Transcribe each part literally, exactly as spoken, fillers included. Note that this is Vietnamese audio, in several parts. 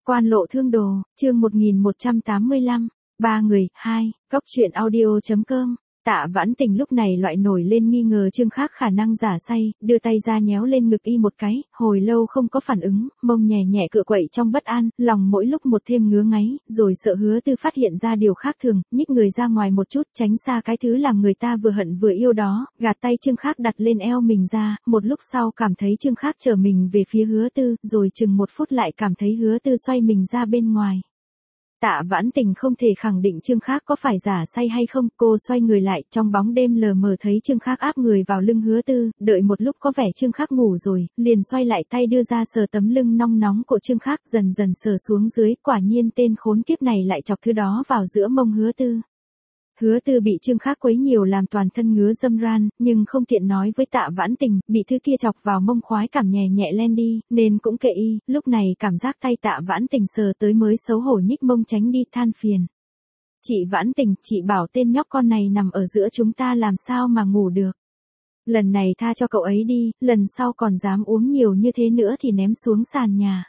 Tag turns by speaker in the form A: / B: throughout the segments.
A: Quan lộ thương đồ, chương một nghìn một trăm tám mươi lăm, ba người, hai, góc truyện audio.com. Tạ Vãn Tình lúc này loại nổi lên nghi ngờ Trương Khắc khả năng giả say, đưa tay ra nhéo lên ngực y một cái, hồi lâu không có phản ứng, mông nhẹ nhẹ cựa quậy trong bất an, lòng mỗi lúc một thêm ngứa ngáy, rồi sợ Hứa Tư phát hiện ra điều khác thường, nhích người ra ngoài một chút, tránh xa cái thứ làm người ta vừa hận vừa yêu đó, gạt tay Trương Khắc đặt lên eo mình ra, một lúc sau cảm thấy Trương Khắc trở mình về phía Hứa Tư, rồi chừng một phút lại cảm thấy Hứa Tư xoay mình ra bên ngoài. Tạ Vãn Tình không thể khẳng định Trương Khắc có phải giả say hay không, cô xoay người lại, trong bóng đêm lờ mờ thấy Trương Khắc áp người vào lưng Hứa Tư, đợi một lúc có vẻ Trương Khắc ngủ rồi, liền xoay lại tay đưa ra sờ tấm lưng nong nóng của Trương Khắc, dần dần sờ xuống dưới, quả nhiên tên khốn kiếp này lại chọc thứ đó vào giữa mông Hứa Tư. Hứa Tư bị Trương Khắc quấy nhiều làm toàn thân ngứa dâm ran, nhưng không tiện nói với Tạ Vãn Tình, bị thứ kia chọc vào mông khoái cảm nhẹ nhẹ len đi, nên cũng kệ y, lúc này cảm giác tay Tạ Vãn Tình sờ tới mới xấu hổ nhích mông tránh đi than phiền. Chị Vãn Tình, chị bảo tên nhóc con này nằm ở giữa chúng ta làm sao mà ngủ được. Lần này tha cho cậu ấy đi, lần sau còn dám uống nhiều như thế nữa thì ném xuống sàn nhà.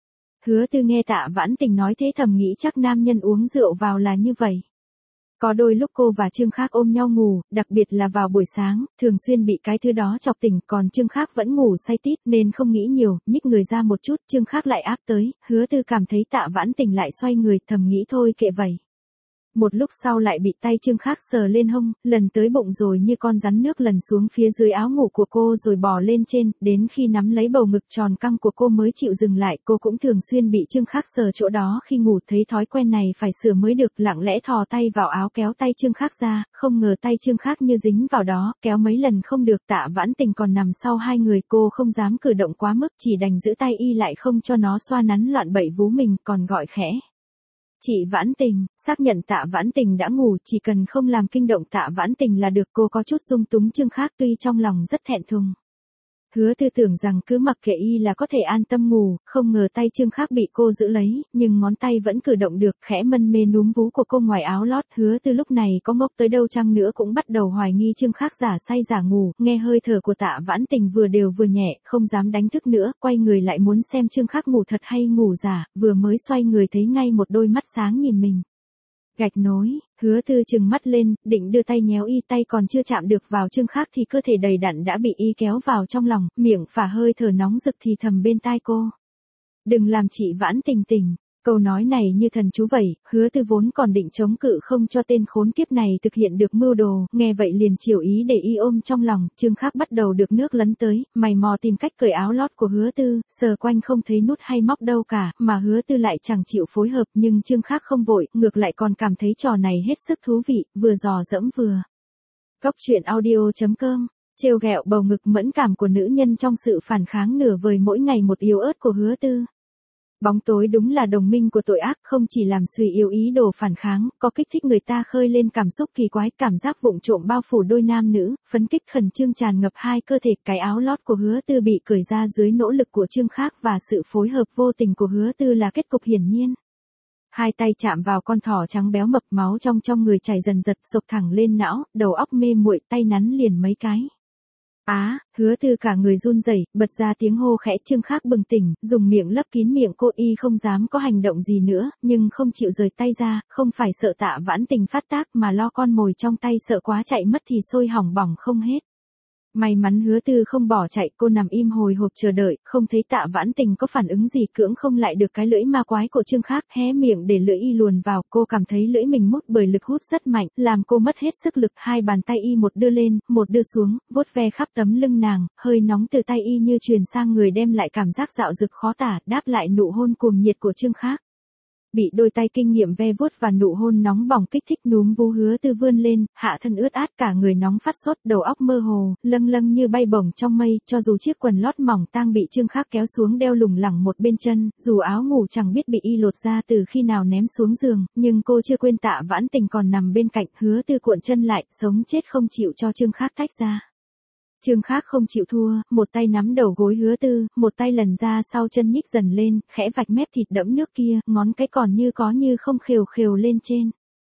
A: Hứa Tư nghe Tạ Vãn Tình nói thế thầm nghĩ chắc nam nhân uống rượu vào là như vậy. Có đôi lúc cô và Trương Khắc ôm nhau ngủ, đặc biệt là vào buổi sáng, thường xuyên bị cái thứ đó chọc tỉnh, còn Trương Khắc vẫn ngủ say tít nên không nghĩ nhiều, nhích người ra một chút, Trương Khắc lại áp tới, Hứa Tư cảm thấy Tạ Vãn Tình lại xoay người, thầm nghĩ thôi kệ vậy. Một lúc sau lại bị tay Trương Khắc sờ lên hông, lần tới bụng rồi như con rắn nước lần xuống phía dưới áo ngủ của cô rồi bò lên trên, đến khi nắm lấy bầu ngực tròn căng của cô mới chịu dừng lại. Cô cũng thường xuyên bị Trương Khắc sờ chỗ đó khi ngủ, thấy thói quen này phải sửa mới được, lặng lẽ thò tay vào áo kéo tay Trương Khắc ra, không ngờ tay Trương Khắc như dính vào đó, kéo mấy lần không được. Tạ Vãn Tình còn nằm sau hai người, cô không dám cử động quá mức, chỉ đành giữ tay y lại không cho nó xoa nắn loạn bậy vú mình, còn gọi khẽ. Chị Vãn Tình, xác nhận Tạ Vãn Tình đã ngủ, chỉ cần không làm kinh động Tạ Vãn Tình là được. Cô có chút dung túng Trương Khắc tuy trong lòng rất thẹn thùng. Hứa Tư tưởng rằng cứ mặc kệ y là có thể an tâm ngủ, không ngờ tay Trương Khắc bị cô giữ lấy, nhưng ngón tay vẫn cử động được, khẽ mân mê núm vú của cô ngoài áo lót. Hứa Tư lúc này có ngốc tới đâu chăng nữa cũng bắt đầu hoài nghi Trương Khắc giả say giả ngủ, nghe hơi thở của Tạ Vãn Tình vừa đều vừa nhẹ, không dám đánh thức nữa, quay người lại muốn xem Trương Khắc ngủ thật hay ngủ giả, vừa mới xoay người thấy ngay một đôi mắt sáng nhìn mình. Gạch nối, Hứa Tư trừng mắt lên, định đưa tay nhéo y, tay còn chưa chạm được vào Trương Khắc thì cơ thể đầy đặn đã bị y kéo vào trong lòng, miệng phả hơi thở nóng rực thì thầm bên tai cô. Đừng làm chị Vãn Tình tỉnh. Câu nói này như thần chú vậy, Hứa Tư vốn còn định chống cự không cho tên khốn kiếp này thực hiện được mưu đồ, nghe vậy liền chiều ý để y ôm trong lòng. Trương Khắc bắt đầu được nước lấn tới, mày mò tìm cách cởi áo lót của Hứa Tư, sờ quanh không thấy nút hay móc đâu cả, mà Hứa Tư lại chẳng chịu phối hợp, nhưng Trương Khắc không vội, ngược lại còn cảm thấy trò này hết sức thú vị, vừa dò dẫm vừa. Góc truyện audio.com, trêu ghẹo bầu ngực mẫn cảm của nữ nhân trong sự phản kháng nửa vời mỗi ngày một yếu ớt của Hứa Tư. Bóng tối đúng là đồng minh của tội ác, không chỉ làm suy yếu ý đồ phản kháng, có kích thích người ta khơi lên cảm xúc kỳ quái, cảm giác vụng trộm bao phủ đôi nam nữ, phấn kích khẩn trương tràn ngập hai cơ thể. Cái áo lót của Hứa Tư bị cởi ra dưới nỗ lực của Trương Khắc và sự phối hợp vô tình của Hứa Tư là kết cục hiển nhiên. Hai tay chạm vào con thỏ trắng béo mập, máu trong trong người chảy dần dật sộc thẳng lên não, đầu óc mê muội, tay nắn liền mấy cái. Á, à, Hứa Tư cả người run rẩy, bật ra tiếng hô khẽ. Trương Khắc bừng tỉnh, dùng miệng lấp kín miệng cô, y không dám có hành động gì nữa, nhưng không chịu rời tay ra, không phải sợ Tạ Vãn Tình phát tác mà lo con mồi trong tay sợ quá chạy mất thì sôi hỏng bỏng không hết. May mắn Hứa Tư không bỏ chạy, cô nằm im hồi hộp chờ đợi, không thấy Tạ Vãn Tình có phản ứng gì, cưỡng không lại được cái lưỡi ma quái của Trương Khắc, hé miệng để lưỡi y luồn vào. Cô cảm thấy lưỡi mình mút bởi lực hút rất mạnh, làm cô mất hết sức lực. Hai bàn tay y một đưa lên, một đưa xuống, vuốt ve khắp tấm lưng nàng, hơi nóng từ tay y như truyền sang người đem lại cảm giác dạo dực khó tả, đáp lại nụ hôn cuồng nhiệt của Trương Khắc. Bị đôi tay kinh nghiệm ve vuốt và nụ hôn nóng bỏng kích thích, núm vú Hứa Tư vươn lên, hạ thân ướt át, cả người nóng phát sốt, đầu óc mơ hồ, lâng lâng như bay bổng trong mây. Cho dù chiếc quần lót mỏng tang bị Trương Khắc kéo xuống đeo lủng lẳng một bên chân, dù áo ngủ chẳng biết bị y lột ra từ khi nào ném xuống giường, nhưng cô chưa quên Tạ Vãn Tình còn nằm bên cạnh. Hứa Tư cuộn chân lại, sống chết không chịu cho Trương Khắc tách ra. Trương Khắc không chịu thua, một tay nắm đầu gối Hứa Tư, một tay lần ra sau chân nhích dần lên, khẽ vạch mép thịt đẫm nước kia, ngón cái còn như có như không khều khều lên trên.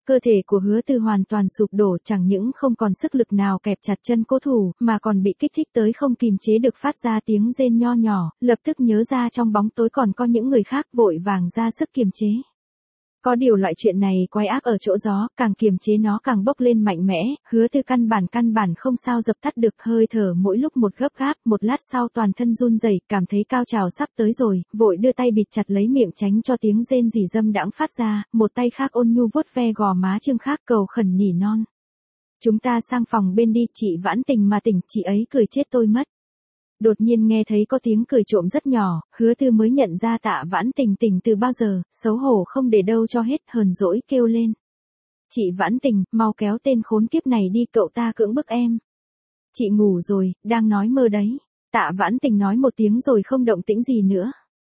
A: Cơ thể của Hứa Từ hoàn toàn sụp đổ, chẳng những không còn sức lực nào kẹp chặt chân cố thủ, mà còn bị kích thích tới không kìm chế được phát ra tiếng rên nho nhỏ, lập tức nhớ ra trong bóng tối còn có những người khác, vội vàng ra sức kiềm chế. Có điều loại chuyện này quái ác ở chỗ gió, càng kiềm chế nó càng bốc lên mạnh mẽ, Hứa Từ căn bản căn bản không sao dập tắt được, hơi thở mỗi lúc một gấp gáp, một lát sau toàn thân run rẩy, cảm thấy cao trào sắp tới rồi, vội đưa tay bịt chặt lấy miệng tránh cho tiếng rên rỉ dâm đãng phát ra, một tay khác ôn nhu vuốt ve gò má Trương Khác cầu khẩn nỉ non. Chúng ta sang phòng bên đi, chị Vãn Tình mà tỉnh, chị ấy cười chết tôi mất. Đột nhiên nghe thấy có tiếng cười trộm rất nhỏ, Hứa Từ mới nhận ra Tạ Vãn Tình tỉnh từ bao giờ, xấu hổ không để đâu cho hết, hờn dỗi kêu lên. Chị Vãn Tình, mau kéo tên khốn kiếp này đi, cậu ta cưỡng bức em. Chị ngủ rồi, đang nói mơ đấy. Tạ Vãn Tình nói một tiếng rồi không động tĩnh gì nữa.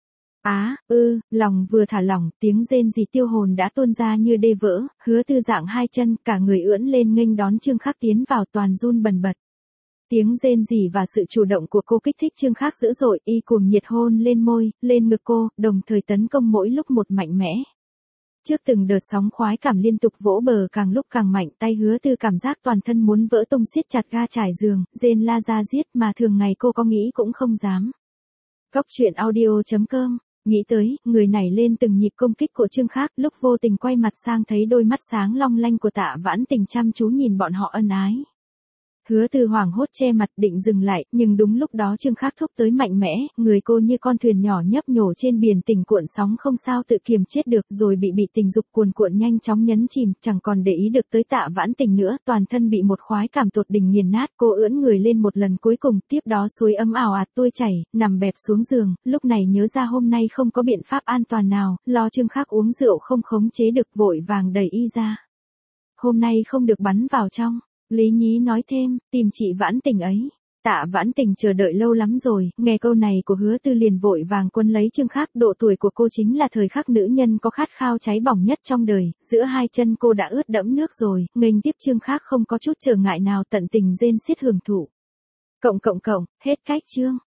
A: Á, ư, lòng vừa thả lỏng, tiếng rên rỉ tiêu hồn đã tuôn ra như đê vỡ, Hứa Từ dạng hai chân, cả người ưỡn lên nghênh đón Trương Khác tiến vào, toàn run bần bật. Tiếng rên rỉ và sự chủ động của cô kích thích Trương Khác dữ dội, y cuồng nhiệt hôn lên môi, lên ngực cô, đồng thời tấn công mỗi lúc một mạnh mẽ. Trước từng đợt sóng khoái cảm liên tục vỗ bờ càng lúc càng mạnh, tay Hứa Từ cảm giác toàn thân muốn vỡ tung, siết chặt ga trải giường, rên la ra giết mà thường ngày cô có nghĩ cũng không dám. Góc truyện audio chấm com, nghĩ tới, người nảy lên từng nhịp công kích của Trương Khác, lúc vô tình quay mặt sang thấy đôi mắt sáng long lanh của Tạ Vãn Tình chăm chú nhìn bọn họ ân ái. Hứa Từ hoảng hốt che mặt định dừng lại, nhưng đúng lúc đó Trương Khác thúc tới mạnh mẽ, người cô như con thuyền nhỏ nhấp nhổ trên biển tình cuộn sóng không sao tự kiềm chết được, rồi bị bị tình dục cuồn cuộn nhanh chóng nhấn chìm, chẳng còn để ý được tới Tạ Vãn Tình nữa, toàn thân bị một khoái cảm tột đỉnh nghiền nát, cô ưỡn người lên một lần cuối cùng, tiếp đó suối ấm ảo ạt tuôn chảy, nằm bẹp xuống giường, lúc này nhớ ra hôm nay không có biện pháp an toàn nào, lo Trương Khác uống rượu không khống chế được, vội vàng đẩy y ra. Hôm nay không được bắn vào trong. Lý Nhí nói thêm, tìm chị Vãn Tình ấy. Tạ Vãn Tình chờ đợi lâu lắm rồi, nghe câu này của Hứa Từ liền vội vàng quân lấy Trương Khác, độ tuổi của cô chính là thời khắc nữ nhân có khát khao cháy bỏng nhất trong đời, giữa hai chân cô đã ướt đẫm nước rồi, nghênh tiếp Trương Khác không có chút trở ngại nào, tận tình rên xiết hưởng thụ. Cộng cộng cộng, hết cách chương.